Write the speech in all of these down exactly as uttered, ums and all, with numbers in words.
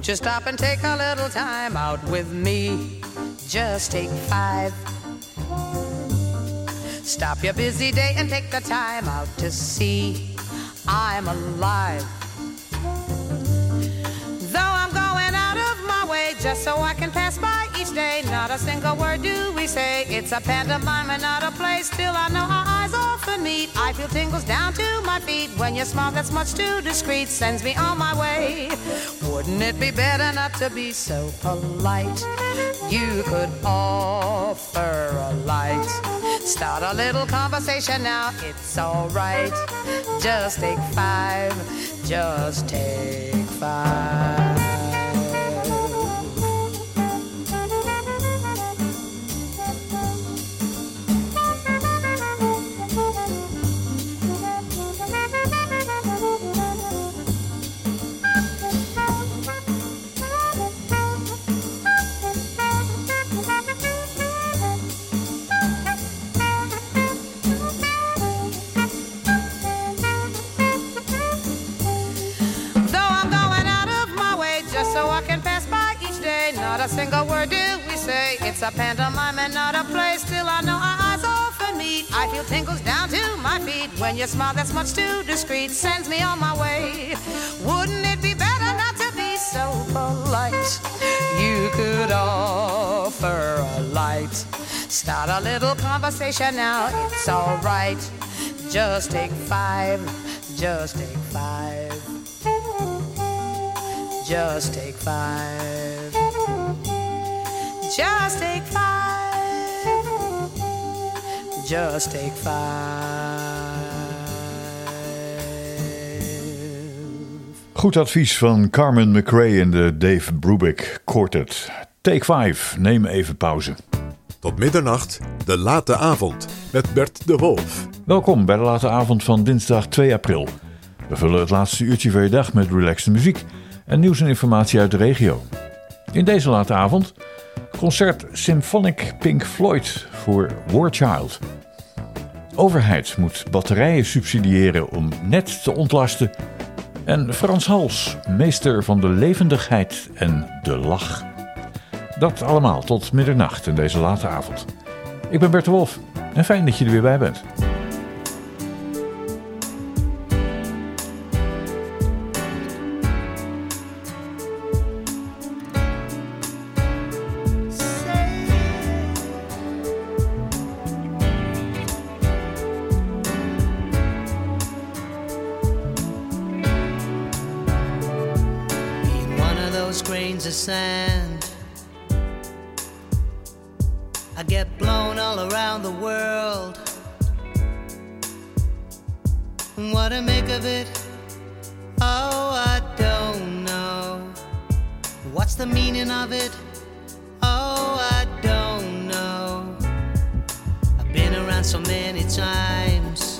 Won't you stop and take a little time out with me? Just take five. Stop your busy day and take the time out to see I'm alive. Though I'm going out of my way just so I can pass by each day, not a single word do we say. It's a pantomime and not a play. Still I know our eyes often meet. I feel tingles down to my feet. When you smile that's much too discreet, sends me on my way. Wouldn't it be better not to be so polite? You could offer a light. Start a little conversation now, it's alright. Just take five, just take five. Not a single word do we say. It's a pantomime and not a play. Still I know our eyes often meet. I feel tingles down to my feet. When you smile that's much too discreet, sends me on my way. Wouldn't it be better not to be so polite? You could offer a light. Start a little conversation now, it's alright. Just take five, just take five. Just take five. Just take five. Just take five. Goed advies van Carmen McRae en de Dave Brubeck Quartet. Take five, neem even pauze. Tot middernacht, de late avond, met Bert de Wolf. Welkom bij de late avond van dinsdag twee april. We vullen het laatste uurtje van je dag met relaxte muziek en nieuws en informatie uit de regio. In deze late avond concert Symphonic Pink Floyd voor War Child. Overheid moet batterijen subsidiëren om net te ontlasten. En Frans Hals, meester van de levendigheid en de lach. Dat allemaal tot middernacht in deze late avond. Ik ben Bert de Wolf en fijn dat je er weer bij bent. Sand. I get blown all around the world. What to make of it? Oh, I don't know. What's the meaning of it? Oh, I don't know. I've been around so many times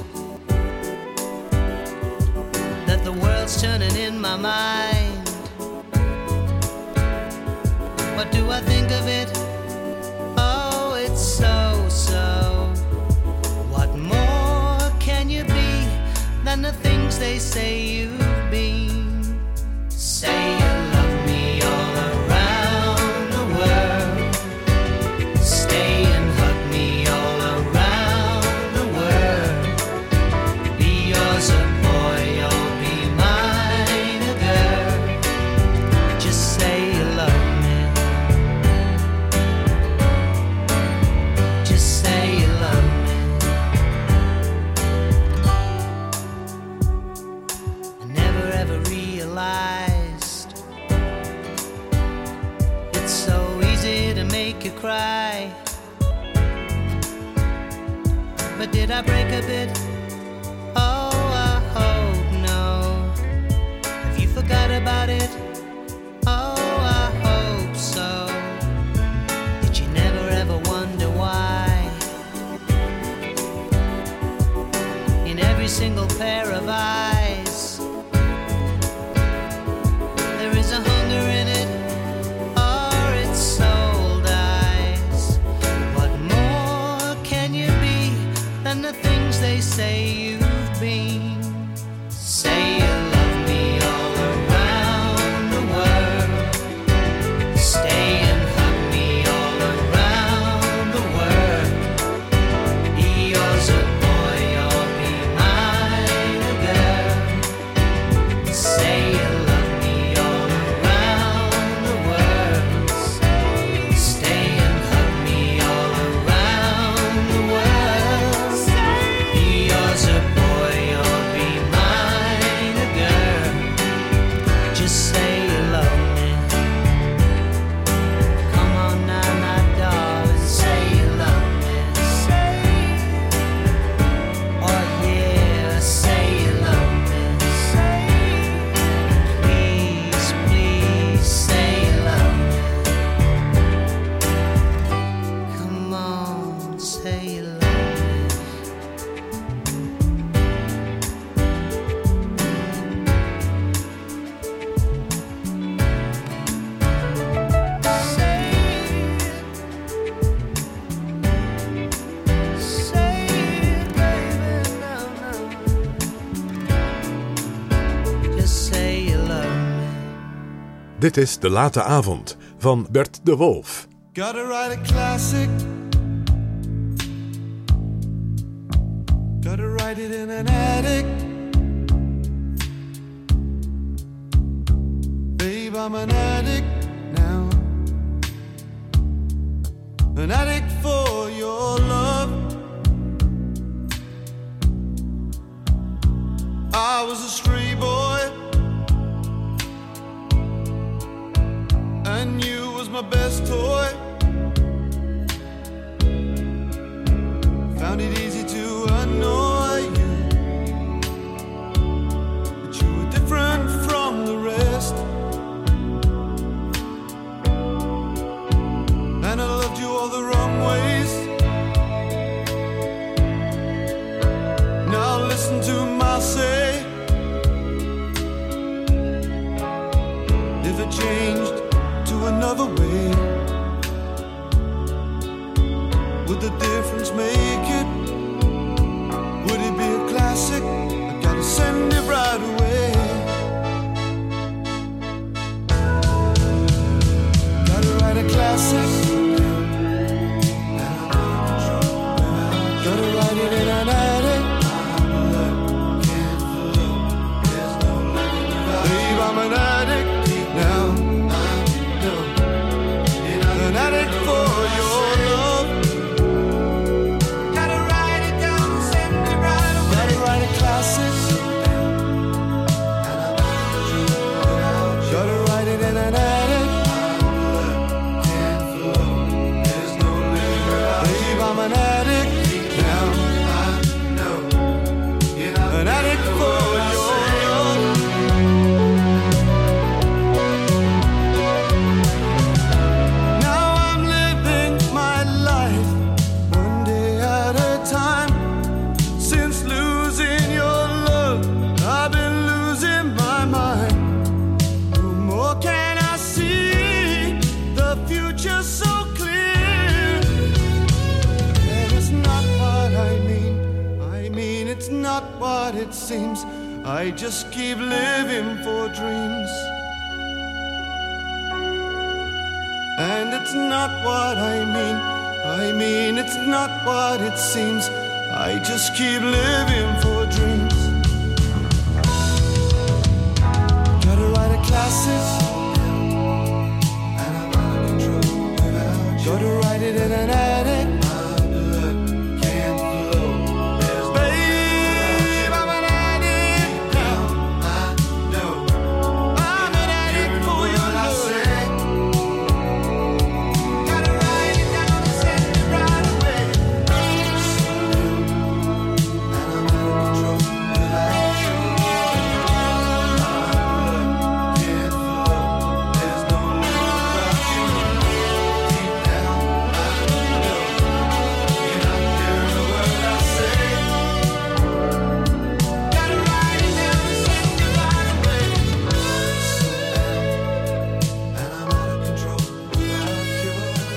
that the world's turning in my mind. What do I think of it? Oh, it's so, so. What more can you be than the things they say you've been? Say you love me all around the world. Stay and hug me all around the world. Be yours a boy, or be mine a girl. Just say you love me. Cry, but did I break a bit? Oh, I hope no. Have you forgot about it? Oh, I hope so. Did you never ever wonder why? In every single pair of eyes, there is a hunger in it. They say you've been. Say you love me all around Dit is De Late Avond van Bert de Wolf. Gotta write a classic. Gotta write it in an attic. Babe, I'm an addict now. An addict for your love. I was a stray boy, and you was my best toy. Found it easy to annoy you, but you were different from the rest. And I loved you all the wrong ways. Now listen to my say. If it changed to another way, would the difference make it? Would it be a classic? I gotta send it right away. Gotta write a classic. Gotta write it in an attic. Babe, I'm an addict now. An addict for your love. Gotta write it down and send it right away. Gotta write a classic. Gotta write it in an attic. Babe, I'm an addict now. An addict for your love. Now I'm living my life one day at a time. Since losing your love, I've been losing my mind. No more can I see the future so clear. And it's not what I mean. I mean it's not what it seems. I just keep living for dreams. And it's not what I mean. I mean it's not what it seems. I just keep living for dreams. Gotta write a classic. Gotta write it in an attic. Babe, I'm an addict now. I'm an addict for your love. Gotta write it down and send it right away. And I'm out of control without you. Can't flow. There's no living without you. Deep down, I know you're not hearing a word I say. Gotta write it down and send it right away. And I'm out of control without you.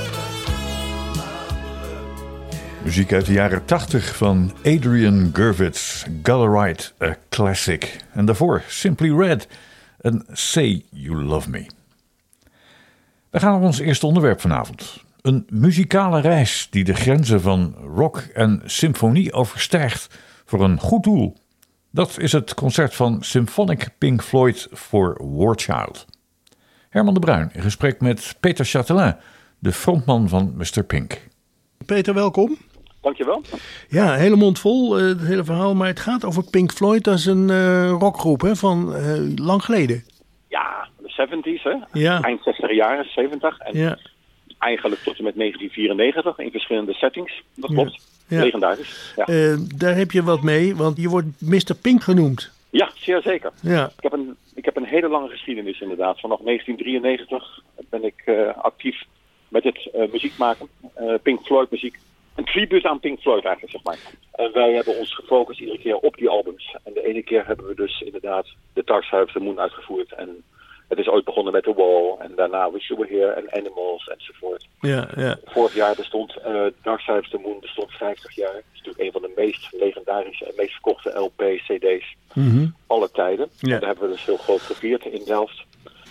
Muziek uit de jaren tachtig van Adrian Gurvitz, Gotta Write a Classic. En daarvoor Simply Red en Say You Love Me. We gaan naar ons eerste onderwerp vanavond. Een muzikale reis die de grenzen van rock en symfonie overstijgt voor een goed doel. Dat is het concert van Symphonic Pink Floyd voor War Child. Herman de Bruin in gesprek met Peter Chatelain, de frontman van mister Pink. Peter, welkom. Dankjewel. Ja, hele mond vol, uh, het hele verhaal. Maar het gaat over Pink Floyd. Dat is een uh, rockgroep hè, van uh, lang geleden. Ja, de zeventig, hè? Ja. Eind zestig jaren, zeventig. En Ja. eigenlijk tot en met negentien vierennegentig in verschillende settings. Dat klopt. Ja. Legendarisch. Ja. Uh, daar heb je wat mee, want je wordt mister Pink genoemd. ja, zeer zeker. Ja. Ik heb, een, ik heb een hele lange geschiedenis inderdaad. Vanaf negentien drieënnegentig ben ik uh, actief met het uh, muziek maken. Uh, Pink Floyd muziek. Een tribute aan Pink Floyd eigenlijk, zeg maar. En wij hebben ons gefocust iedere keer op die albums. En de ene keer hebben we dus inderdaad The Dark Side of the Moon uitgevoerd. En het is ooit begonnen met The Wall. En daarna Wish You Were Here en Animals enzovoort. Ja, ja. Vorig jaar bestond uh, Dark Side of the Moon bestond vijftig jaar. Het is natuurlijk een van de meest legendarische en meest verkochte L P's, C D's Mm-hmm. alle tijden. Ja. En daar hebben we dus heel groot gevierd in Delft.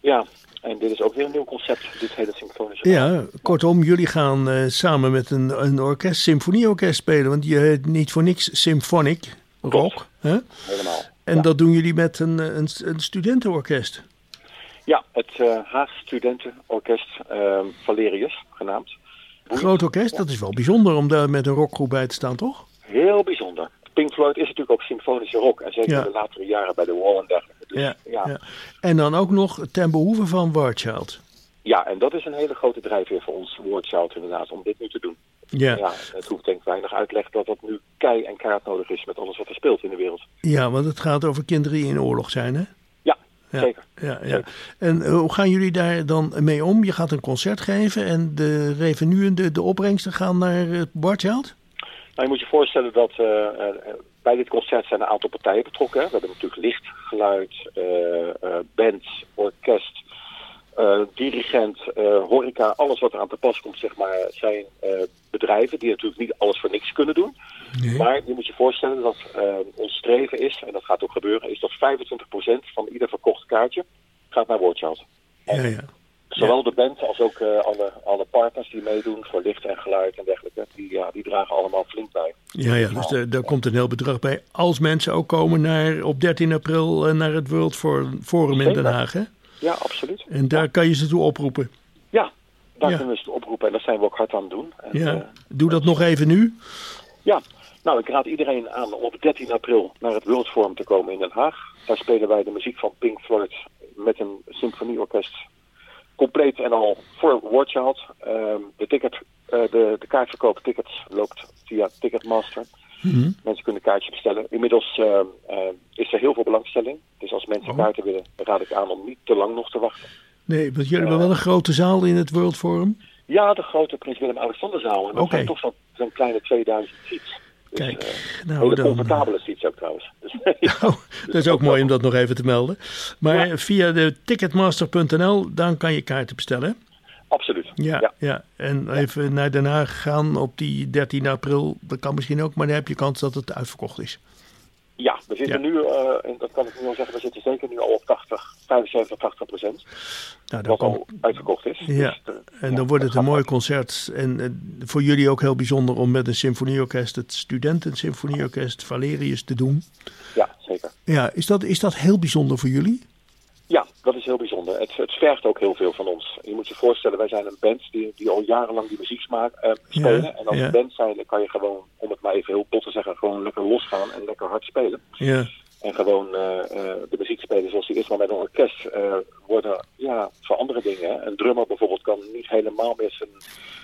Ja, en dit is ook weer een nieuw concept, dit hele symfonische. Ja, kortom, jullie gaan uh, samen met een, een orkest, symfonieorkest spelen. Want je heet niet voor niks symphonic rock. Hè? Helemaal. En ja. dat doen jullie met een, een, een studentenorkest. Ja, het uh, Haag Studentenorkest uh, Valerius, genaamd. Groot orkest, dat is wel bijzonder om daar met een rockgroep bij te staan, toch? Heel bijzonder. Pink Floyd is natuurlijk ook symfonische rock. En zeker Ja. in de latere jaren bij de Wall en dergelijke. Dus, Ja, ja. ja. En dan ook nog ten behoeve van War Child. Ja, en dat is een hele grote drijfveer voor ons, War Child inderdaad, om dit nu te doen. Ja. Ja, het hoeft denk ik weinig uitleg dat dat nu kei en kaart nodig is met alles wat er speelt in de wereld. Ja, want het gaat over kinderen die in oorlog zijn, hè? Ja, Ja, zeker. Ja, ja. Zeker. En uh, hoe gaan jullie daar dan mee om? Je gaat een concert geven en de revenuen, de, de opbrengsten gaan naar uh, War Child? Nou, je moet je voorstellen dat uh, uh, bij dit concert zijn een aantal partijen betrokken. Hè. We hebben natuurlijk licht, geluid, uh, uh, band, orkest, uh, dirigent, uh, horeca. Alles wat er aan te pas komt, zeg maar, zijn uh, bedrijven die natuurlijk niet alles voor niks kunnen doen. Nee. Maar je moet je voorstellen dat uh, ons streven is, en dat gaat ook gebeuren, is dat vijfentwintig procent van ieder verkocht kaartje gaat naar War Child. Ja, ja. Zowel de band als ook uh, alle, alle partners die meedoen voor licht en geluid en dergelijke, die, ja, die dragen allemaal flink bij. Ja, ja, dus daar, daar komt een heel bedrag bij. Als mensen ook komen naar, op dertien april uh, naar het World Forum in Den Haag, hè? Ja, absoluut. En daar kan je ze toe oproepen. Ja, daar Ja. kunnen we ze oproepen en dat zijn we ook hard aan het doen. En, Ja. uh, Doe dat nog even nu. ja, nou ik raad iedereen aan om op dertien april naar het World Forum te komen in Den Haag. Daar spelen wij de muziek van Pink Floyd met een symfonieorkest. Compleet en al voor War Child. Um, de, ticket, uh, de, de kaartverkoop tickets loopt via Ticketmaster. Mm-hmm. Mensen kunnen kaartjes bestellen. Inmiddels uh, uh, is er heel veel belangstelling. Dus als mensen Oh. kaarten willen, raad ik aan om niet te lang nog te wachten. Nee, want jullie hebben wel een grote zaal in het World Forum. Ja, de grote Prins Willem-Alexanderzaal. En dat Oké. zijn toch zo'n zo'n kleine tweeduizend seats. Dus, Kijk, uh, nou, hele dan- comfortabele seats ook trouwens. Dus, ja. Oh, dat is ook mooi om dat nog even te melden. Maar Ja. via de ticketmaster punt n l, dan kan je kaarten bestellen. Absoluut. Ja, ja. Ja. En even naar Den Haag gaan op die dertien april. Dat kan misschien ook, maar dan heb je kans dat het uitverkocht is. Ja, we zitten Ja. nu, uh, en dat kan ik nu al zeggen, we zitten zeker nu al op tachtig, vijfenzeventig, tachtig procent. Nou, dan Wat kom- al uitverkocht is. Ja, Dus, uh, en ja, dan wordt dat het een gaat mooi hard. concert. En eh, voor jullie ook heel bijzonder om met een symfonieorkest, het Studentensymfonieorkest Valerius, te doen. Ja, zeker. Ja, is dat, is dat heel bijzonder voor jullie? Ja, dat is heel bijzonder. Het, het vergt ook heel veel van ons. Je moet je voorstellen, wij zijn een band die, die al jarenlang die muziek smaakt, uh, spelen. Ja, en als ja. band zijn, dan kan je gewoon, om het maar even heel bot te zeggen, gewoon lekker losgaan en lekker hard spelen. Ja, En gewoon uh, uh, de muziek spelen zoals die is, maar met een orkest uh, worden ja, voor andere dingen. Hè. Een drummer bijvoorbeeld kan niet helemaal meer zijn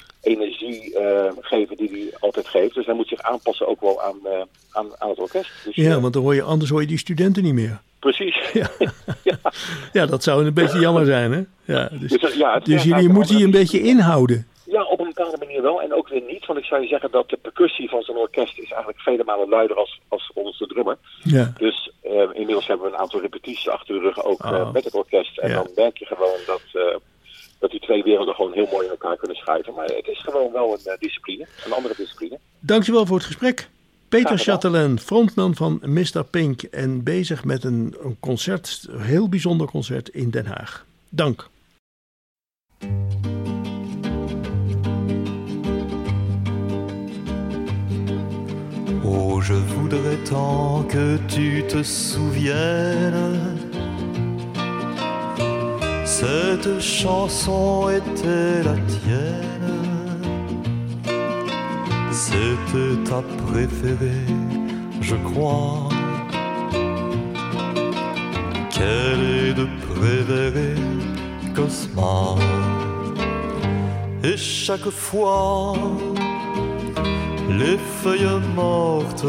energie uh, geven die hij altijd geeft. Dus hij moet zich aanpassen ook wel aan, uh, aan, aan het orkest. Dus, ja, uh, want dan hoor je, anders hoor je die studenten niet meer. precies. Ja. ja. Ja, dat zou een beetje jammer zijn, hè? Ja, dus, Dus, uh, ja, het dus vergt jullie ook moeten je een andere- beetje inhouden. Ja, op een bepaalde manier wel. En ook weer niet. Want ik zou je zeggen dat de percussie van zo'n orkest is eigenlijk vele malen luider als, als onze drummer. Ja, Dus uh, inmiddels hebben we een aantal repetities achter de rug ook uh, Oh. met het orkest. En Ja. dan merk je gewoon dat, uh, dat die twee werelden gewoon heel mooi in elkaar kunnen schuiven. Maar het is gewoon wel een uh, discipline, een andere discipline. dankjewel voor het gesprek. Peter Graag gedaan. Chatelain, frontman van mister Pink en bezig met een, een concert, een heel bijzonder concert in Den Haag. Dank. Oh, je voudrais tant que tu te souviennes. Cette chanson était la tienne. C'était ta préférée, je crois. Qu'elle est de Prévéré, Cosma. Et chaque fois, les feuilles mortes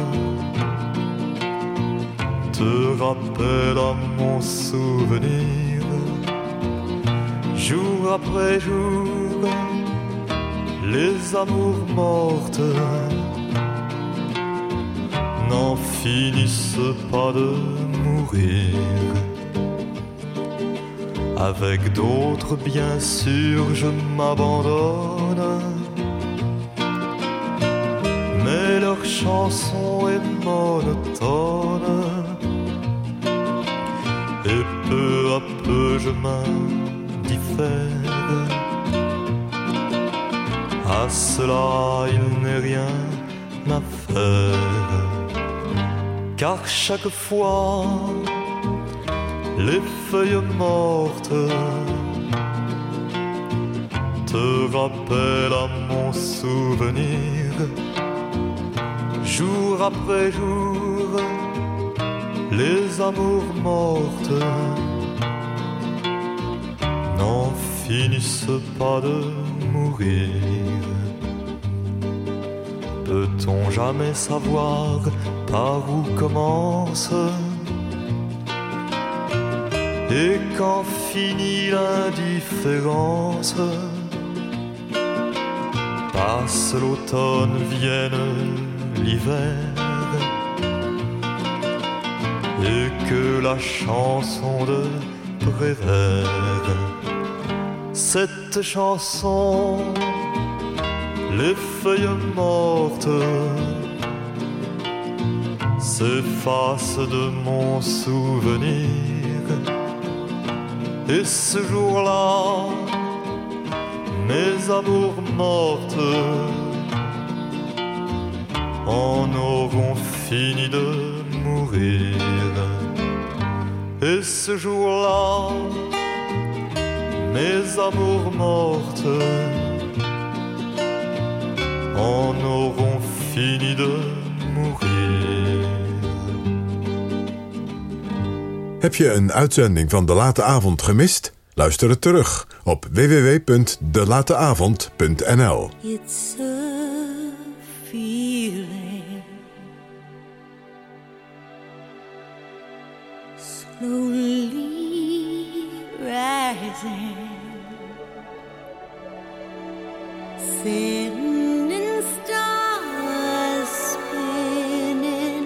te rappellent à mon souvenir. Jour après jour, les amours mortes n'en finissent pas de mourir. Avec d'autres, bien sûr, je m'abandonne. Mais leur chanson est monotone et peu à peu je m'indiffère. À cela il n'est rien à faire, car chaque fois les feuilles mortes te rappellent à mon souvenir. Jour après jour, les amours mortes n'en finissent pas de mourir. Peut-on jamais savoir par où commence et quand finit l'indifférence? Passe l'automne, vienne l'hiver, et que la chanson de Prévert, cette chanson, les feuilles mortes s'effacent de mon souvenir. Et ce jour-là, mes amours mortes en auront fini de mourir. Et ce jour-là, mes amours mortes en auront fini de mourir. Heb je een uitzending van De Late Avond gemist? Luister het terug op w w w punt de late avond punt n l. It's a feeling slowly rising, thin and stars spinning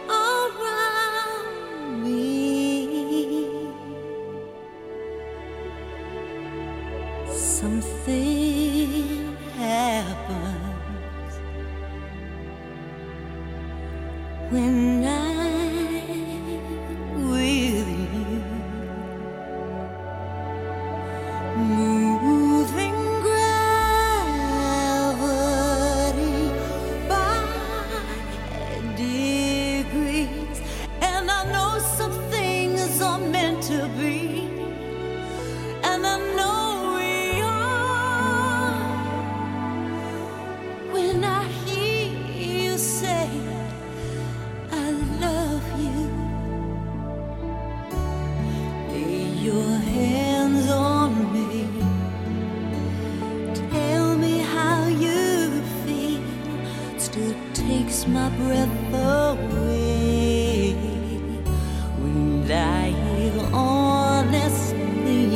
around me. Something happens when I'm with you, moving gravity by degrees, and I know some things are meant to be, and I know we are when I hear you say I love you. Lay your hands on me, tell me how you feel. Still takes my breath away when I hear honestly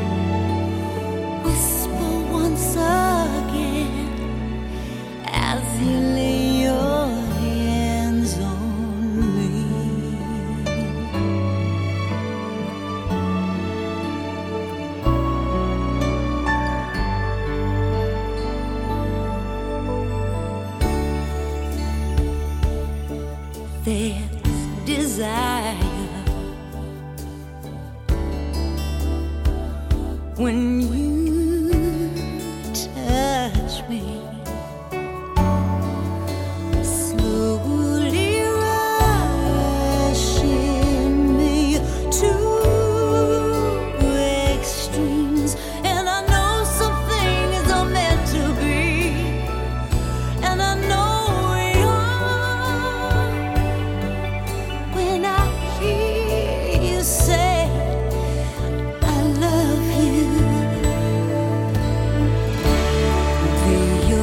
whisper once again as you lay your hands on me. There's desire when you touch me, slowly rushing me to extremes, and I know some things are meant to be, and I know we are when I hear you say I love you. Lay your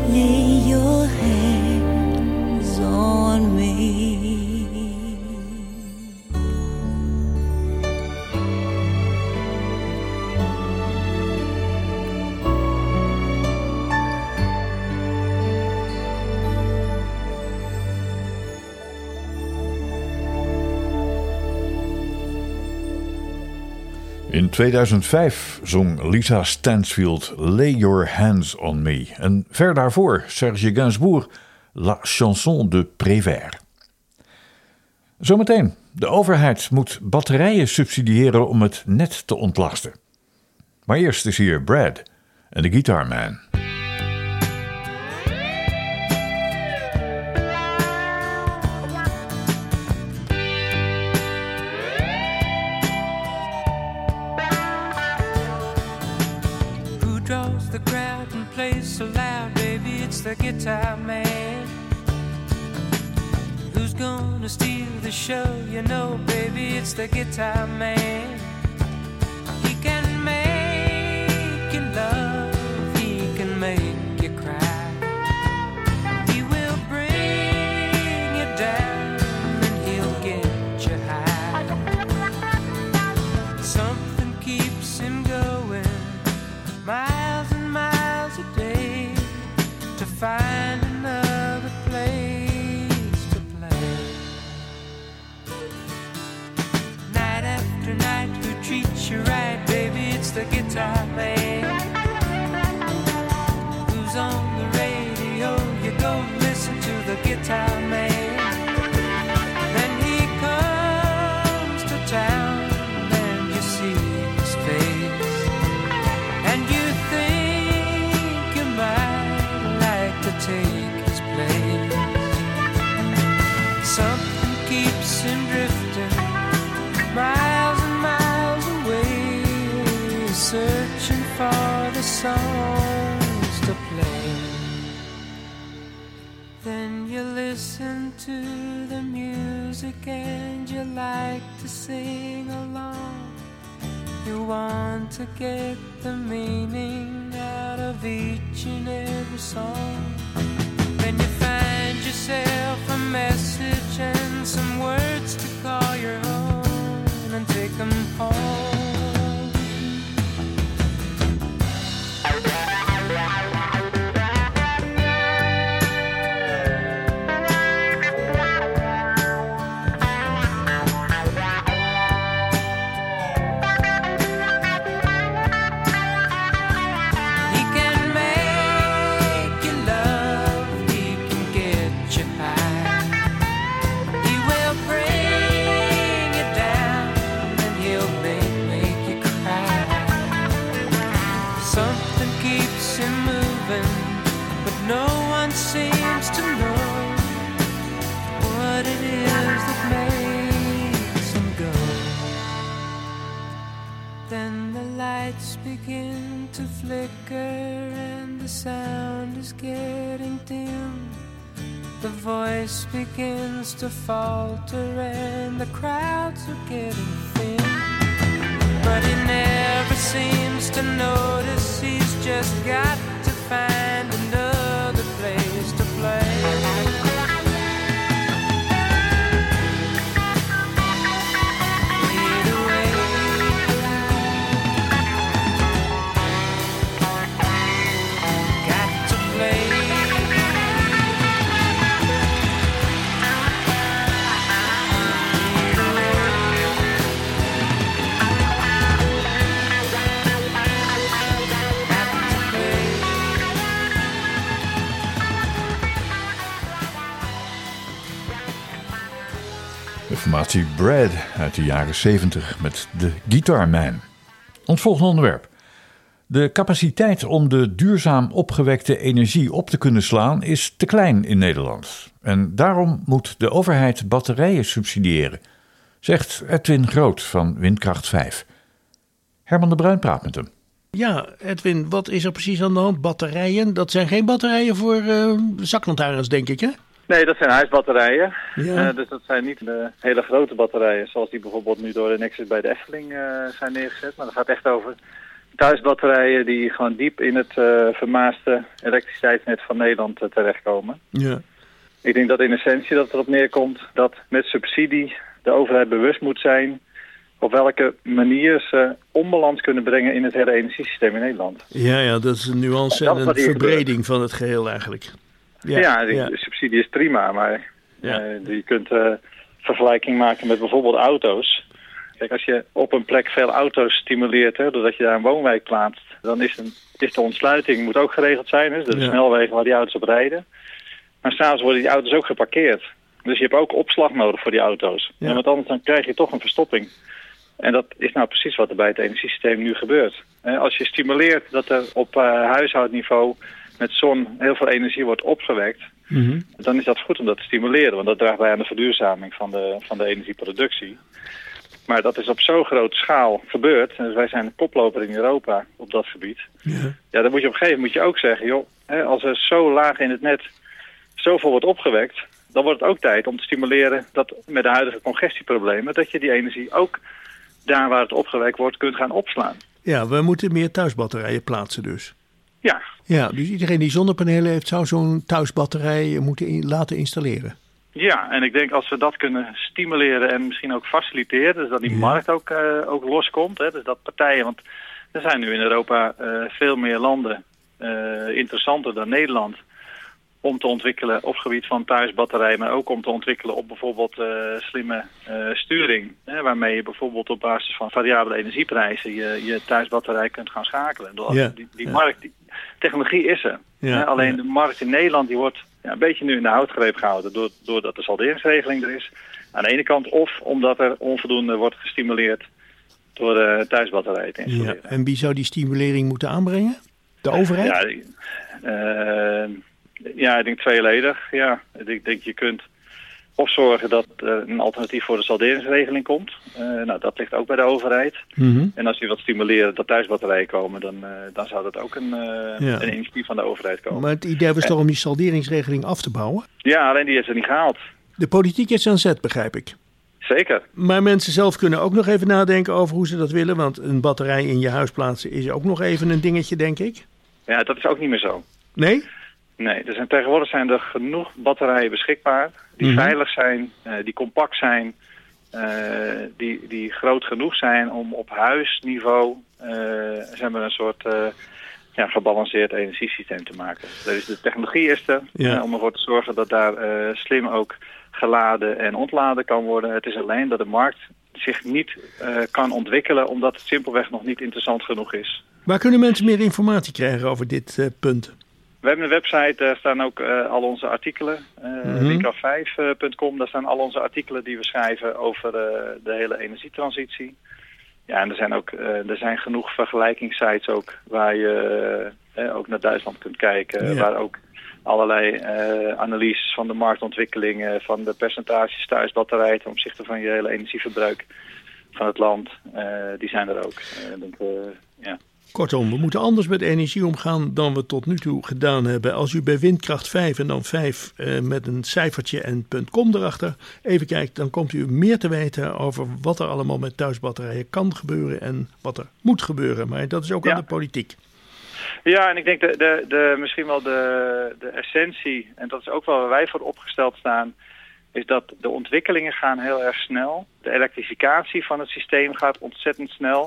lay your hands on me. In tweeduizend vijf zong Lisa Stansfield Lay Your Hands on Me. En ver daarvoor Serge Gainsbourg La Chanson de Prévert. Zometeen, de overheid moet batterijen subsidiëren om het net te ontlasten. Maar eerst is hier Brad en de Guitar Man. Draws the crowd and plays so loud, baby, it's the guitar man. Who's gonna steal the show? You know, baby, it's the guitar man. He can make you love, he can make you cry. He will bring you down and he'll get you high. Something keeps him going miles and miles a day to find another place to play. Night after night, who treats you right, baby, it's the guitar man. Who's on the radio? You go listen to the guitar man. Then he comes to town and you see his face. Take his place. Something keeps him drifting miles and miles away, searching for the songs to play. Then you listen to the music and you like to sing along. You want to get the meaning out of each and every song. Then you find yourself a message and some words to call your own and take them home. Seems to know what it is that makes him go. Then the lights begin to flicker and the sound is getting dim. The voice begins to falter and the crowds are getting thin. But he never seems to notice, he's just got to find another place to play. De formatie Brad uit de jaren zeventig met de Guitar Man. Ons volgende onderwerp. De capaciteit om de duurzaam opgewekte energie op te kunnen slaan is te klein in Nederland. En daarom moet de overheid batterijen subsidiëren, zegt Edwin Groot van Windkracht vijf. Herman de Bruin praat met hem. Ja, Edwin, wat is er precies aan de hand? Batterijen, dat zijn geen batterijen voor uh, zaklantaarns, denk ik, hè? Nee, dat zijn huisbatterijen. Ja. Uh, dus dat zijn niet de hele grote batterijen zoals die bijvoorbeeld nu door de Nexus bij de Efteling uh, zijn neergezet. Maar dat gaat echt over thuisbatterijen die gewoon diep in het uh, vermaaste elektriciteitsnet van Nederland uh, terechtkomen. Ja. Ik denk dat in essentie dat het erop neerkomt dat met subsidie de overheid bewust moet zijn op welke manier ze onbalans kunnen brengen in het hele energiesysteem in Nederland. Ja, ja, dat is een nuance en een verbreding gebeurt. van het geheel eigenlijk. Ja, ja, de, ja. de subsidie is prima, maar ja. uh, je kunt uh, vergelijking maken met bijvoorbeeld auto's. Kijk, als je op een plek veel auto's stimuleert, hè, doordat je daar een woonwijk plaatst, dan is, een, is de ontsluiting moet ook geregeld zijn. Hè, de ja. snelwegen waar die auto's op rijden. Maar s'avonds worden die auto's ook geparkeerd. Dus je hebt ook opslag nodig voor die auto's. Ja. En want anders dan krijg je toch een verstopping. En dat is nou precies wat er bij het energiesysteem nu gebeurt. Als je stimuleert dat er op uh, huishoudniveau met zon heel veel energie wordt opgewekt, mm-hmm. dan is dat goed om dat te stimuleren. Want dat draagt bij aan de verduurzaming van de, van de energieproductie. Maar dat is op zo'n grote schaal gebeurd. Dus wij zijn de koploper in Europa op dat gebied. Ja, ja dan moet je op een gegeven moment moet je ook zeggen, joh, hè, als er zo laag in het net zoveel wordt opgewekt, dan wordt het ook tijd om te stimuleren dat met de huidige congestieproblemen, dat je die energie ook daar waar het opgewekt wordt kunt gaan opslaan. Ja, we moeten meer thuisbatterijen plaatsen dus. Ja. Ja, dus iedereen die zonnepanelen heeft zou zo'n thuisbatterij moeten in, laten installeren. Ja, en ik denk als we dat kunnen stimuleren en misschien ook faciliteren, dus dat die ja. markt ook, uh, ook loskomt. Hè, dus dat partijen, want er zijn nu in Europa uh, veel meer landen uh, interessanter dan Nederland om te ontwikkelen op gebied van thuisbatterijen, maar ook om te ontwikkelen op bijvoorbeeld uh, slimme uh, sturing. Hè, waarmee je bijvoorbeeld op basis van variabele energieprijzen je, je thuisbatterij kunt gaan schakelen. Ja. Die, die ja. markt, die technologie is er. Ja. Hè, alleen ja. de markt in Nederland die wordt ja, een beetje nu in de houtgreep gehouden door, doordat de salderingsregeling er is. Aan de ene kant of omdat er onvoldoende wordt gestimuleerd door de thuisbatterijen te installeren. Ja. En wie zou die stimulering moeten aanbrengen? De overheid? Ja, uh, Ja, ik denk tweeledig. Ja, ik denk je kunt of zorgen dat er een alternatief voor de salderingsregeling komt. Uh, nou, dat ligt ook bij de overheid. Mm-hmm. En als je wilt stimuleren dat thuisbatterijen komen, dan, uh, dan zou dat ook een, uh, ja. een initiatief van de overheid komen. Maar het idee was en... toch om die salderingsregeling af te bouwen? Ja, alleen die is er niet gehaald. De politiek is aan zet, begrijp ik. Zeker. Maar mensen zelf kunnen ook nog even nadenken over hoe ze dat willen. Want een batterij in je huis plaatsen is ook nog even een dingetje, denk ik. Ja, dat is ook niet meer zo. Nee? Nee, er zijn, tegenwoordig zijn er genoeg batterijen beschikbaar die mm-hmm. veilig zijn, uh, die compact zijn, uh, die, die groot genoeg zijn om op huisniveau uh, zeg maar een soort uh, ja, gebalanceerd energiesysteem te maken. Dus de technologie is er ja. uh, om ervoor te zorgen dat daar uh, slim ook geladen en ontladen kan worden. Het is alleen dat de markt zich niet uh, kan ontwikkelen omdat het simpelweg nog niet interessant genoeg is. Waar kunnen mensen meer informatie krijgen over dit uh, punt? We hebben een website, daar staan ook uh, al onze artikelen, uh, mm-hmm. windkracht vijf punt com. Daar staan al onze artikelen die we schrijven over uh, de hele energietransitie. Ja, en er zijn ook uh, er zijn genoeg vergelijkingssites ook waar je uh, ook naar Duitsland kunt kijken. Yeah. Waar ook allerlei uh, analyses van de marktontwikkelingen, van de percentages thuisbatterij ten opzichte van je hele energieverbruik van het land, uh, die zijn er ook. Uh, denk, uh, ja. Kortom, we moeten anders met energie omgaan dan we tot nu toe gedaan hebben. Als u bij Windkracht vijf en dan vijf uh, met een cijfertje en .com erachter even kijkt, dan komt u meer te weten over wat er allemaal met thuisbatterijen kan gebeuren en wat er moet gebeuren. Maar dat is ook ja. aan de politiek. Ja, en ik denk de, de, de, misschien wel de, de essentie, en dat is ook wel waar wij voor opgesteld staan, is dat de ontwikkelingen gaan heel erg snel. De elektrificatie van het systeem gaat ontzettend snel.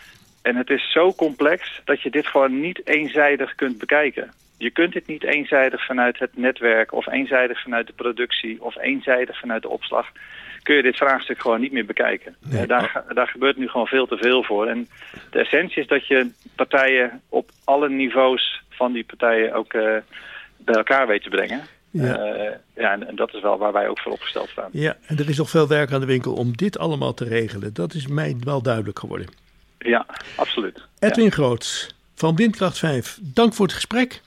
En het is zo complex dat je dit gewoon niet eenzijdig kunt bekijken. Je kunt dit niet eenzijdig vanuit het netwerk of eenzijdig vanuit de productie of eenzijdig vanuit de opslag. Kun je dit vraagstuk gewoon niet meer bekijken. Nee. Daar, daar gebeurt nu gewoon veel te veel voor. En de essentie is dat je partijen op alle niveaus van die partijen ook uh, bij elkaar weet te brengen. Ja. Uh, ja, en, en dat is wel waar wij ook voor opgesteld staan. Ja, en er is nog veel werk aan de winkel om dit allemaal te regelen. Dat is mij wel duidelijk geworden. Ja, absoluut. Edwin ja. Groots van Windkracht vijf, dank voor het gesprek.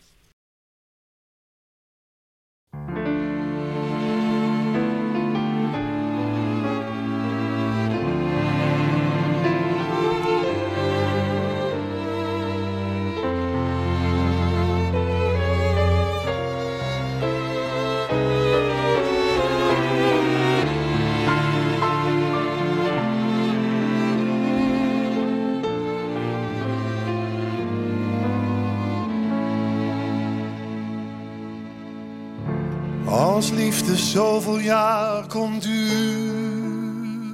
Als liefde zoveel jaar komt duren,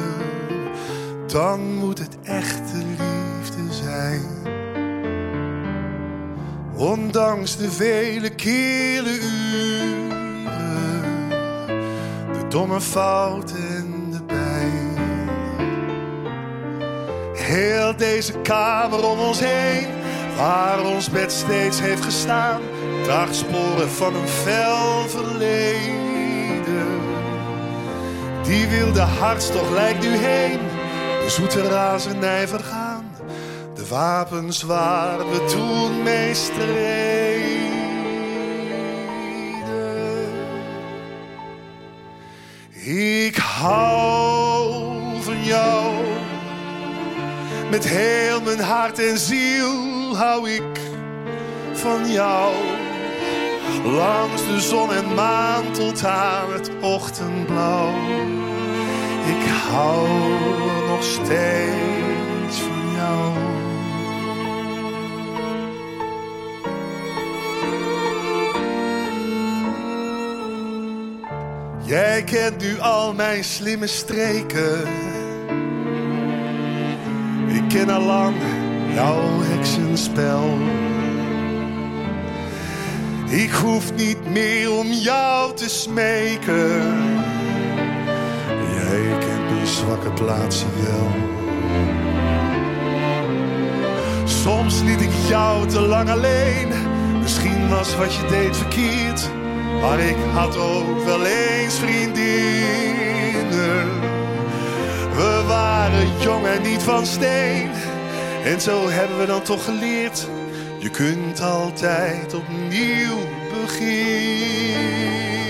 dan moet het echte liefde zijn. Ondanks de vele kille uren, de domme fouten en de pijn. Heel deze kamer om ons heen, waar ons bed steeds heeft gestaan, draagt sporen van een fel verleden. Die wilde hartstocht lijkt nu heen, de zoete razernij vergaan. De wapens waar we toen mee streden. Ik hou van jou, met heel mijn hart en ziel hou ik van jou. Langs de zon en maan tot aan het ochtendblauw. Ik hou nog steeds van jou. Jij kent nu al mijn slimme streken. Ik ken al lang jouw heksenspel. Ik hoef niet meer om jou te smeken. Jij kent mijn zwakke plaatsen wel. Soms liet ik jou te lang alleen. Misschien was wat je deed verkeerd, maar ik had ook wel eens vriendinnen. We waren jong en niet van steen. En zo hebben we dan toch geleerd, je kunt altijd opnieuw beginnen.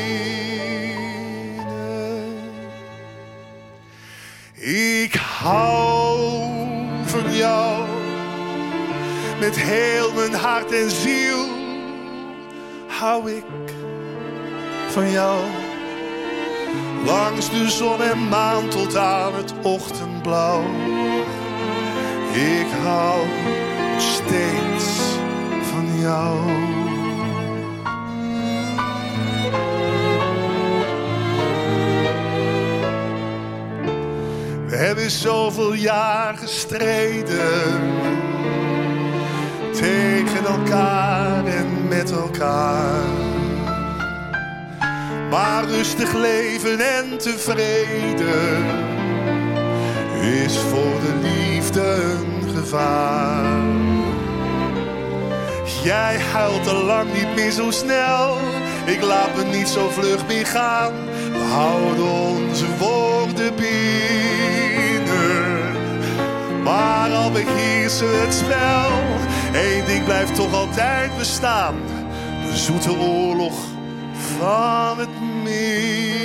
Ik hou van jou, met heel mijn hart en ziel hou ik van jou. Langs de zon en maan tot aan het ochtendblauw. Ik hou nog steeds van jou. We hebben zoveel jaar gestreden, tegen elkaar en met elkaar. Maar rustig leven en tevreden is voor de liefde een gevaar. Jij huilt al lang niet meer zo snel, ik laat me niet zo vlug meer gaan. We houden onze woorden binnen, maar al beheersen het spel. Eén ding blijft toch altijd bestaan, de zoete oorlog van het midden.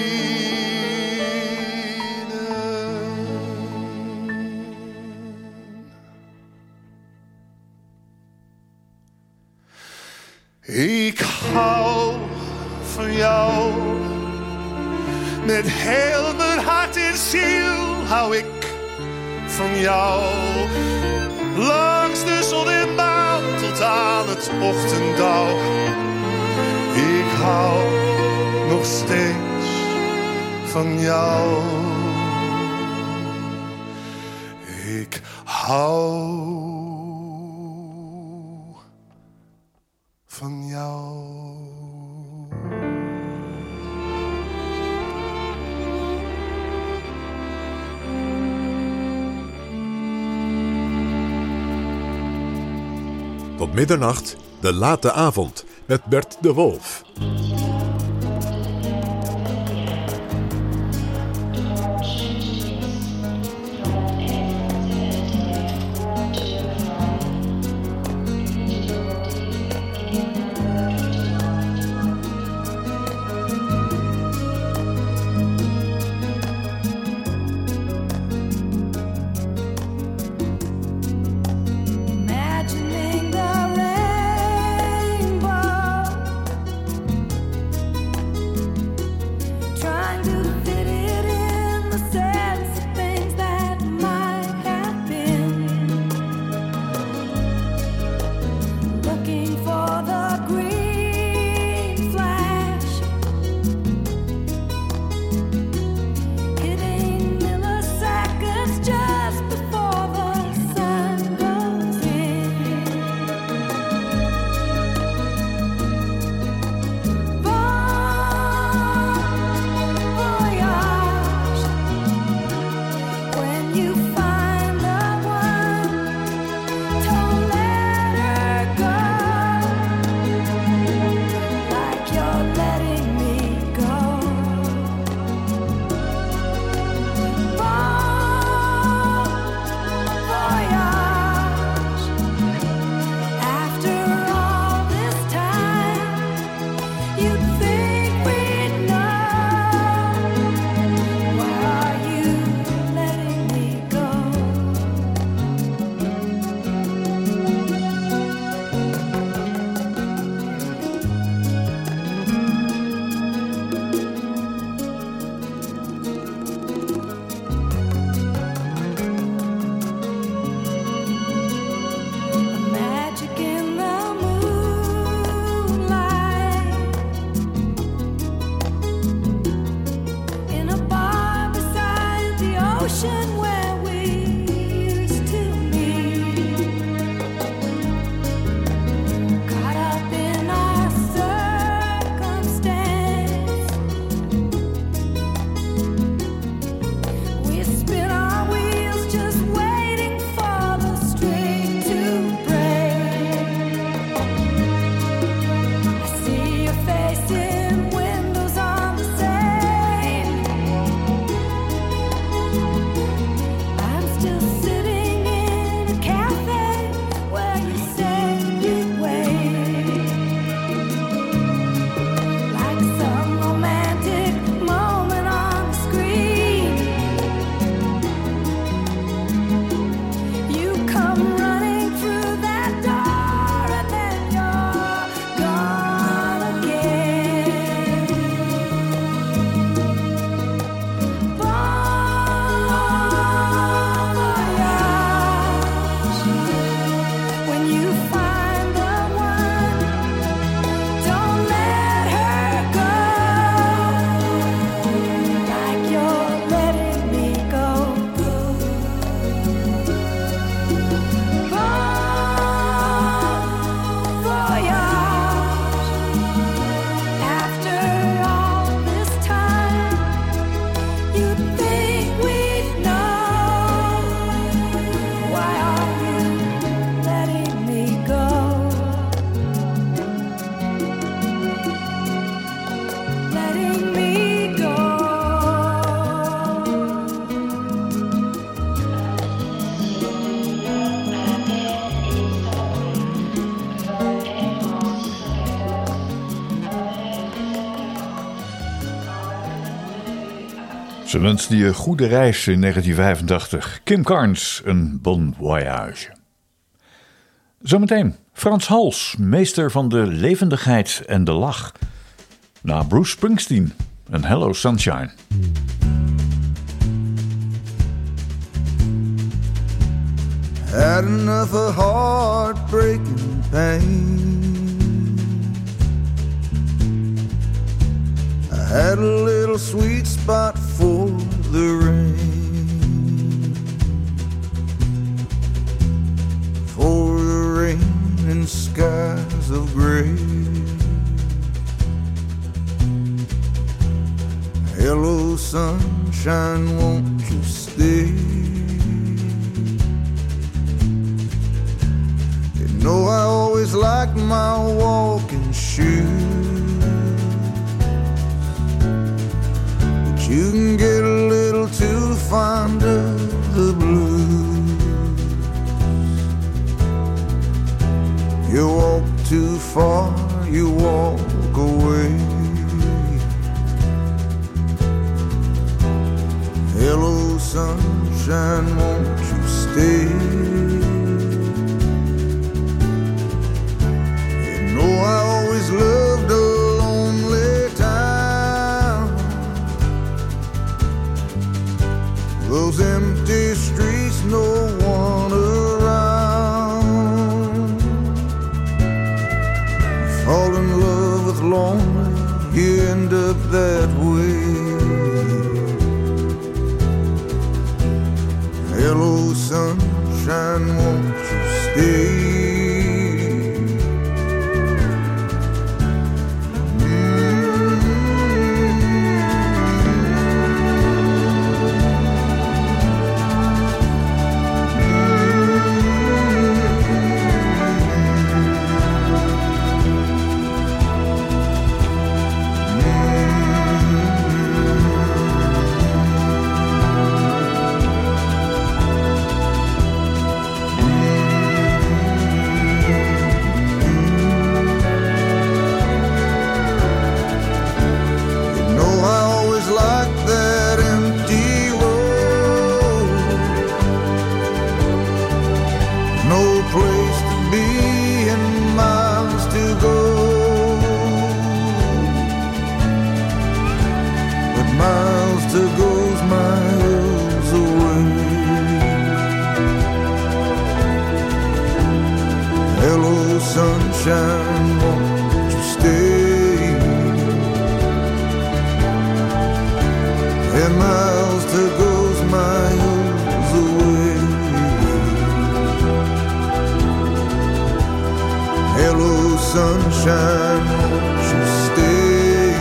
Ik hou van jou, met heel mijn hart en ziel hou ik van jou. Langs de zon en maan tot aan het ochtenddauw. Ik hou nog steeds van jou. Ik hou van jou. Tot middernacht, de late avond, met Bert de Wolf. Imagining the rainbow Ze wenste je goede reis in negentien vijfentachtig. Kim Carnes, een bon voyage. Zometeen Frans Hals, meester van de levendigheid en de lach. Na Bruce Springsteen, een Hello Sunshine. Had enough of heartbreaking pain. I had a little sweet spot for the rain, for the rain and skies of gray. Hello sunshine, won't you stay? You know I always liked my walking shoes, but you can get a little too fond of the blues. You walk too far, you walk away. Hello sunshine, won't you stay? Oh, I always loved a lonely town, those empty streets, no one around. Fall in love with lonely, you end up that way. Hello sunshine, won't you stay? Sunshine, won't you stay? And miles to goes miles away. Hello sunshine, won't you stay?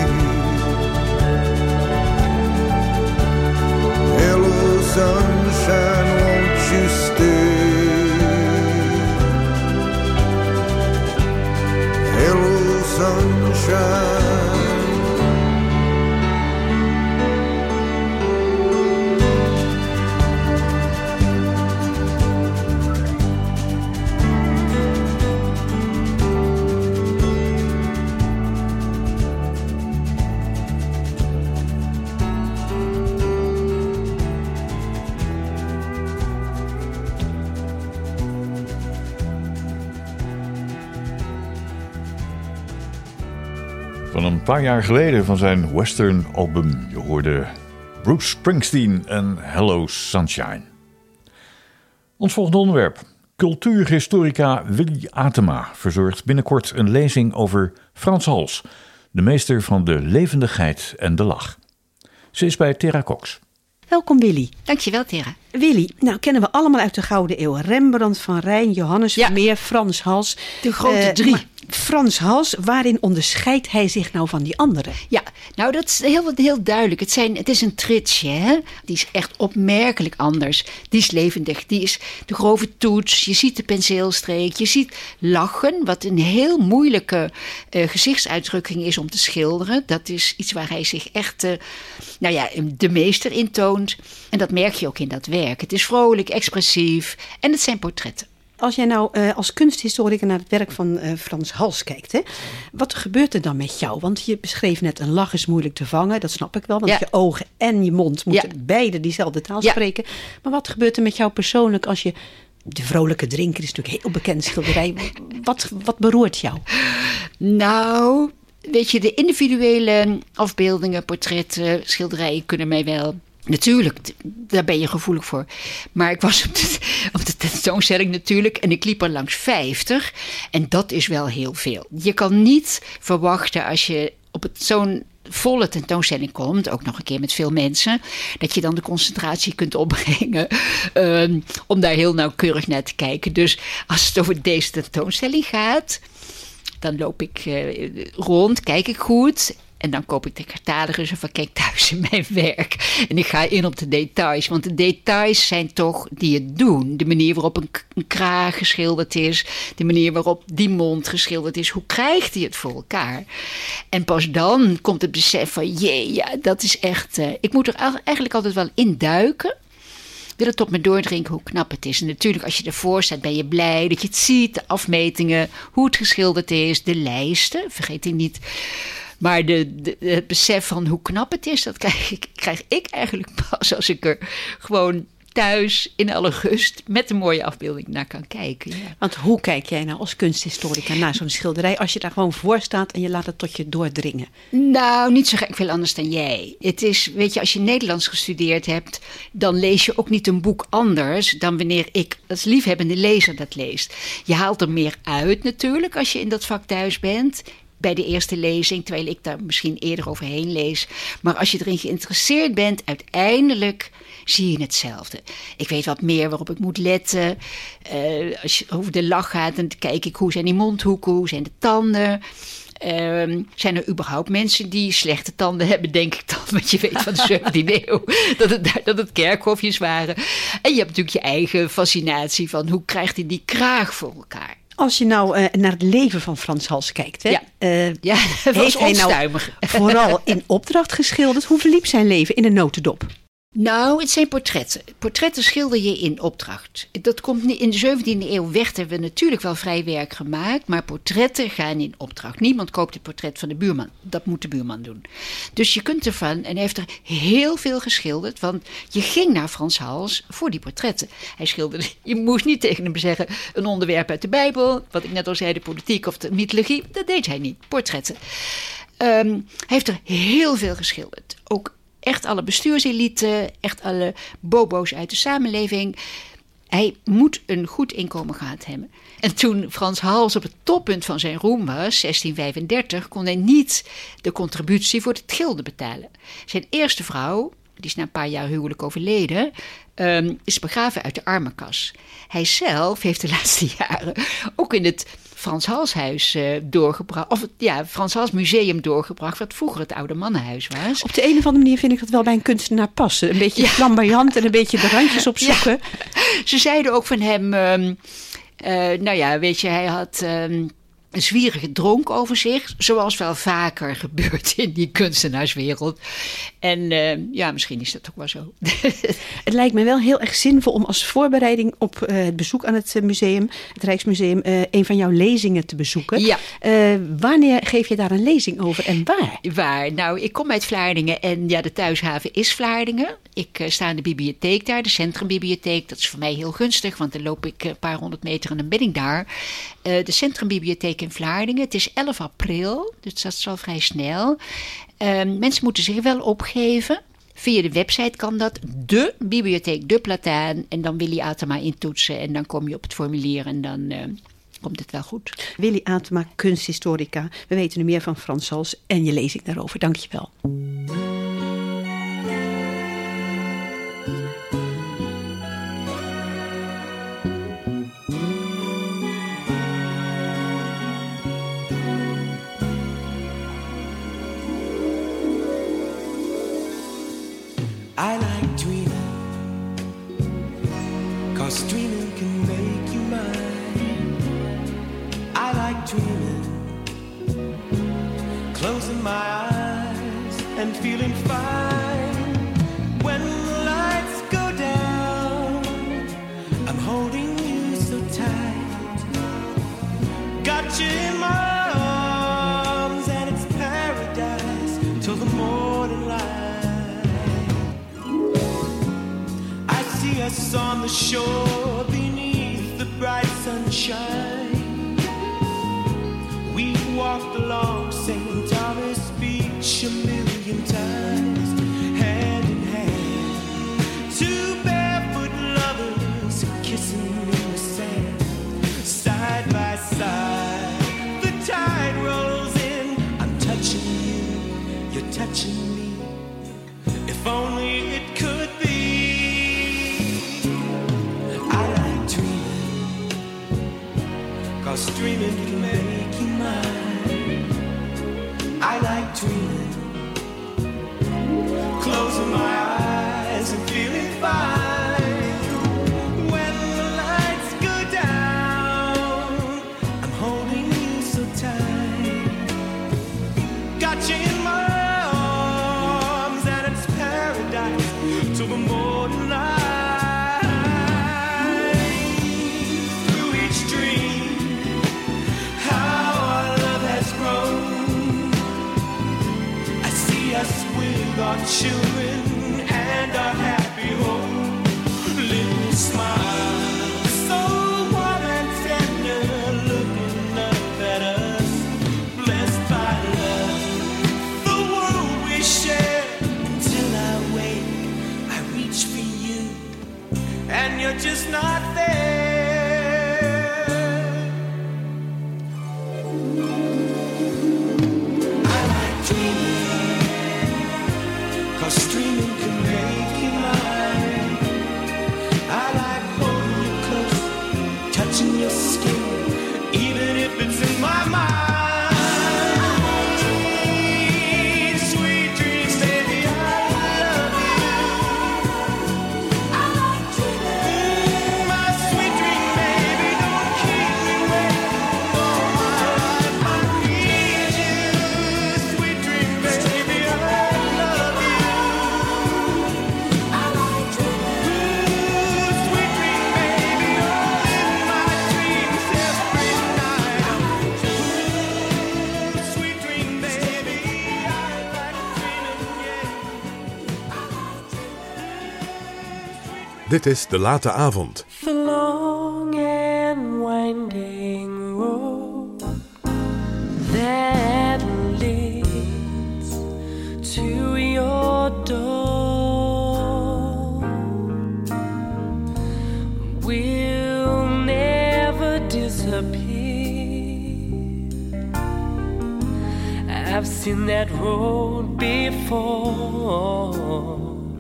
Hello sunshine, won't you stay? Hello sunshine. Van een paar jaar geleden van zijn western album. Je hoorde Bruce Springsteen en Hello Sunshine. Ons volgende onderwerp. Cultuurhistorica Willy Atema verzorgt binnenkort een lezing over Frans Hals, de meester van de levendigheid en de lach. Ze is bij Tera Cox. Welkom Willy. Dankjewel Tera. Willy, nou kennen we allemaal uit de Gouden Eeuw. Rembrandt, Van Rijn, Johannes Ja. Vermeer, Frans Hals. De grote Eh, drie. maar Frans Hals, waarin onderscheidt hij zich nou van die anderen? Ja, nou dat is heel, heel duidelijk. Het, zijn, het is een tritsje, hè? Die is echt opmerkelijk anders. Die is levendig, die is de grove toets. Je ziet de penseelstreek, je ziet lachen, wat een heel moeilijke uh, gezichtsuitdrukking is om te schilderen. Dat is iets waar hij zich echt, uh, nou ja, de meester in toont. En dat merk je ook in dat werk. Het is vrolijk, expressief en het zijn portretten. Als jij nou uh, als kunsthistoricus naar het werk van uh, Frans Hals kijkt, hè, wat gebeurt er dan met jou? Want je beschreef net, een lach is moeilijk te vangen, dat snap ik wel. Want ja. je ogen en je mond moeten ja. beide diezelfde taal ja. spreken. Maar wat gebeurt er met jou persoonlijk als je... De vrolijke drinker is natuurlijk heel bekend schilderij. Wat, wat beroert jou? Nou, weet je, de individuele afbeeldingen, portretten, schilderijen kunnen mij wel... Natuurlijk, daar ben je gevoelig voor. Maar ik was op de, op de tentoonstelling natuurlijk en ik liep er langs vijftig. En dat is wel heel veel. Je kan niet verwachten als je op het, zo'n volle tentoonstelling komt, ook nog een keer met veel mensen, dat je dan de concentratie kunt opbrengen um, om daar heel nauwkeurig naar te kijken. Dus als het over deze tentoonstelling gaat, dan loop ik uh, rond, kijk ik goed. En dan koop ik de catalogus of ik kijk thuis in mijn werk. En ik ga in op de details. Want de details zijn toch die het doen. De manier waarop een, een kraag geschilderd is. De manier waarop die mond geschilderd is. Hoe krijgt hij het voor elkaar? En pas dan komt het besef van... jee, ja, dat is echt... Uh, ik moet er eigenlijk altijd wel in duiken. Wil het tot me doordrinken hoe knap het is. En natuurlijk als je ervoor staat ben je blij dat je het ziet. De afmetingen, hoe het geschilderd is. De lijsten, vergeet die niet... Maar de, de, het besef van hoe knap het is, dat krijg ik, krijg ik eigenlijk pas als ik er gewoon thuis in alle rust met een mooie afbeelding naar kan kijken. Ja. Want hoe kijk jij nou als kunsthistorica naar zo'n schilderij als je daar gewoon voor staat en je laat het tot je doordringen? Nou, niet zo gek veel anders dan jij. Het is, weet je, als je Nederlands gestudeerd hebt, dan lees je ook niet een boek anders dan wanneer ik als liefhebbende lezer dat leest. Je haalt er meer uit natuurlijk als je in dat vak thuis bent. Bij de eerste lezing, terwijl ik daar misschien eerder overheen lees. Maar als je erin geïnteresseerd bent, uiteindelijk zie je hetzelfde. Ik weet wat meer waarop ik moet letten. Uh, als je over de lach gaat, dan kijk ik hoe zijn die mondhoeken, hoe zijn de tanden. Uh, zijn er überhaupt mensen die slechte tanden hebben, denk ik dan. Want je weet van de zeventiende eeuw dat het, dat het kerkhofjes waren. En je hebt natuurlijk je eigen fascinatie van hoe krijgt hij die kraag voor elkaar. Als je nou uh, naar het leven van Frans Hals kijkt, hè? Ja. Uh, ja, dat was heeft hij nou vooral in opdracht geschilderd? Hoe verliep zijn leven in een notendop? Nou, het zijn portretten. Portretten schilder je in opdracht. Dat komt niet, in de zeventiende eeuw werd hebben we natuurlijk wel vrij werk gemaakt, maar portretten gaan in opdracht. Niemand koopt het portret van de buurman. Dat moet de buurman doen. Dus je kunt ervan, en hij heeft er heel veel geschilderd, want je ging naar Frans Hals voor die portretten. Hij schilderde, je moest niet tegen hem zeggen, een onderwerp uit de Bijbel, wat ik net al zei, de politiek of de mythologie. Dat deed hij niet. Portretten. Um, hij heeft er heel veel geschilderd. Ook echt alle bestuurselite, echt alle bobo's uit de samenleving. Hij moet een goed inkomen gehad hebben. En toen Frans Hals op het toppunt van zijn roem was, zestien vijfendertig, kon hij niet de contributie voor het gilde betalen. Zijn eerste vrouw, die is na een paar jaar huwelijk overleden, um, is begraven uit de armenkas. Hij zelf heeft de laatste jaren ook in het Frans Hals huis uh, doorgebracht. Of het ja, Frans Hals museum doorgebracht, wat vroeger het oude mannenhuis was. Op de een of andere manier vind ik dat wel bij een kunstenaar passen. Een beetje ja. flamboyant en een beetje de randjes opzoeken. Ja. Ze zeiden ook van hem, um, uh, nou ja, weet je, hij had Um, een zwierige dronk over zich, zoals wel vaker gebeurt in die kunstenaarswereld. En uh, ja, misschien is dat ook wel zo. Het lijkt me wel heel erg zinvol om als voorbereiding op uh, het bezoek aan het museum, het Rijksmuseum, uh, een van jouw lezingen te bezoeken. Ja. Uh, wanneer geef je daar een lezing over en waar? Waar? Nou, ik kom uit Vlaardingen en ja, de thuishaven is Vlaardingen. Ik uh, sta in de bibliotheek daar, de Centrumbibliotheek. Dat is voor mij heel gunstig, want dan loop ik een paar honderd meter en dan ben ik daar. Uh, de Centrumbibliotheek in Vlaardingen. Het is elf april, dus dat is al vrij snel. Uh, mensen moeten zich wel opgeven. Via de website kan dat. De Bibliotheek de Plataan. En dan Willy Atema intoetsen. En dan kom je op het formulier en dan uh, komt het wel goed. Willy Atema, kunsthistorica. We weten nu meer van Frans Hals en je lezing daarover. Dank je wel. I like dreaming, 'cause dreaming can make you mine. I like dreaming, closing my eyes and feeling fine. When the lights go down, I'm holding you so tight. got you in my arms, and it's paradise till the morning light. I see us on the shore beneath the bright sunshine. We walked along Saint Thomas Beach a million times, hand in hand, two barefoot lovers kissing in the sand, side by side. The tide rolls in, I'm touching you, you're touching me. If only it could be. I like dreaming, 'cause dreaming can make you mine. I like dreaming, closing my eyes and feeling fine. When the lights go down, I'm holding you so tight. Got you in my arms, and it's paradise till the morning light. Through each dream, how our love has grown. I see us with our children and our happy home. Little smile, so warm and tender, looking up at us, blessed by love. The world we share. Until I wake, I reach for you, and you're just not there. I like dreaming, 'cause dreaming can make you mine. I like holding you close, touching your skin, even if it's in my mind. Sweet dreams, baby, I love you. I like dreaming. My sweet dream, baby, don't keep me waiting all my life. I need you. Sweet dream, baby, I love you. I like dreaming. Sweet dream, baby, all in my dreams every night. Sweet dream, baby, I like Dit is De Late Avond. The long and winding road that leads to your door will never disappear. I've seen that road before.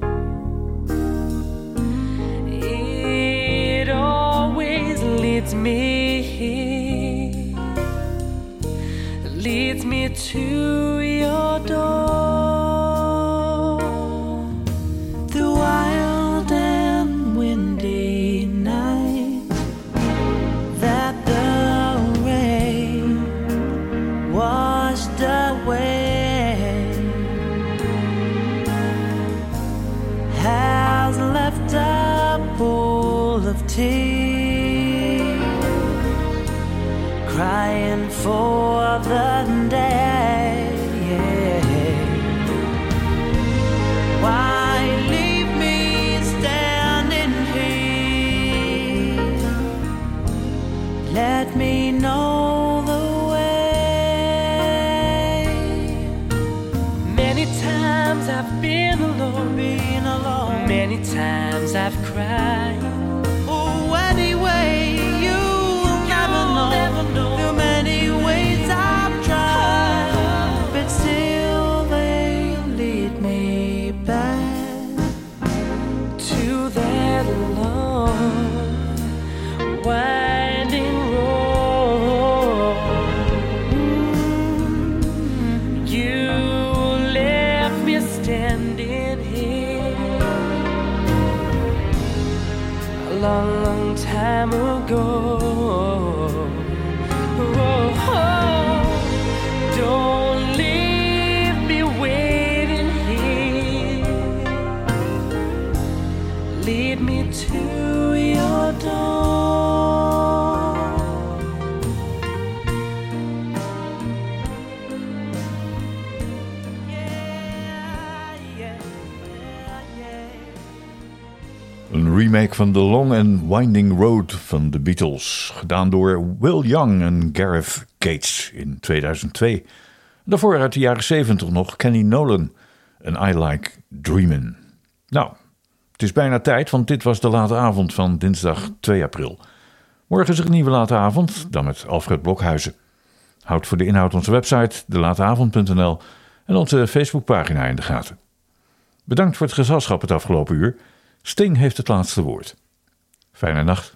It always leads me here, leads me to your door. The wild and windy night that the rain washed away has left a pool of tears, crying for the day. Why leave me standing here? Let me know the way. Many times I've been alone, been alone. Many times I've cried. Oh, anyway, you'll never know. Never know. The many ways I've tried, but still they lead me back to that long winding road. You left me standing here a long, long time ago. Oh, don't leave me waiting here. Lead me to your door. Een remake van The Long and Winding Road van de Beatles, gedaan door Will Young en Gareth Gates in tweeduizend twee. Daarvoor uit de jaren zeventig nog Kenny Nolan en I Like Dreamin'. Nou, het is bijna tijd, want dit was de late avond van dinsdag twee april. Morgen is er een nieuwe late avond, dan met Alfred Blokhuizen. Houd voor de inhoud onze website de lateavond punt n l en onze Facebookpagina in de gaten. Bedankt voor het gezelschap het afgelopen uur. Sting heeft het laatste woord. Fijne nacht.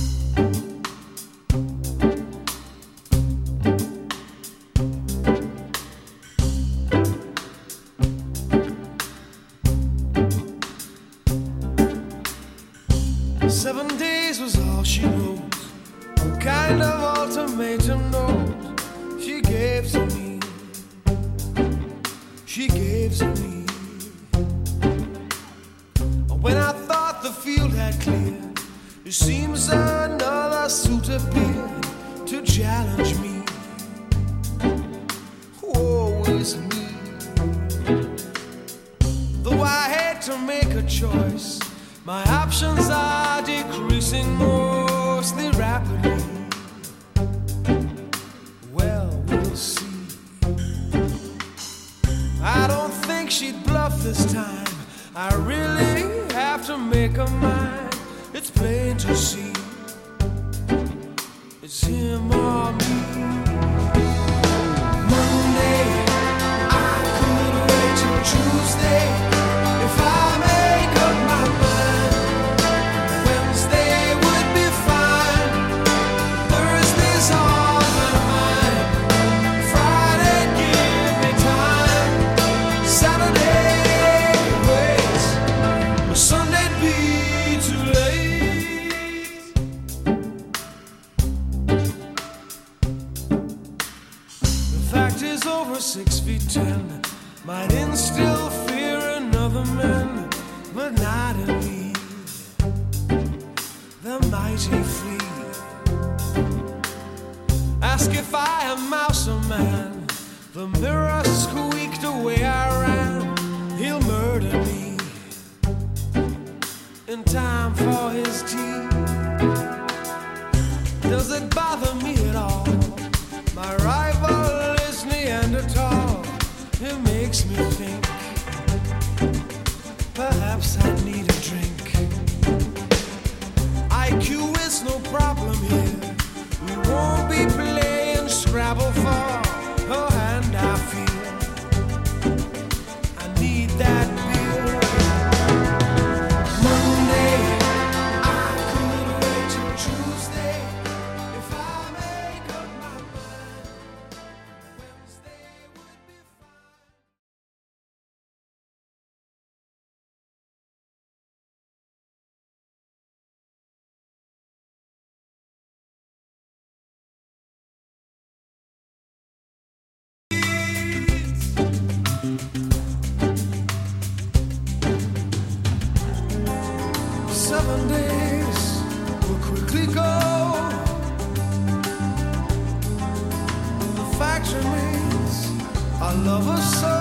Seven days was all she wrote. Kind of ultimatum note she gave to me. She gave to me. When I thought the field had cleared, it seems another suit appeared to challenge me. Woe is me. Though I had to make a choice, my options are decreasing mostly rapidly. Well, we'll see. I don't think she'd bluff this time. I really have to make a mind. It's plain to see. It's him or me. Monday, I could wait till Tuesday if I make up my mind. Wednesday would be fine. Thursday's all my mind. Friday, give me time. Saturday, Sunday'd be too late. The fact is, over six feet ten might instill fear in other men, but not in me. The mighty flee. Ask if I am mouse or man. The mirror squeaked away I ran. He'll murder me in time for his tea. Does it bother me at all? My rival is Neanderthal. It makes me think perhaps I need a drink. I Q is no problem here. We won't be playing Scrabble for her hand I feel. I need that beer. Seven days will quickly go. The fact remains, I love her so.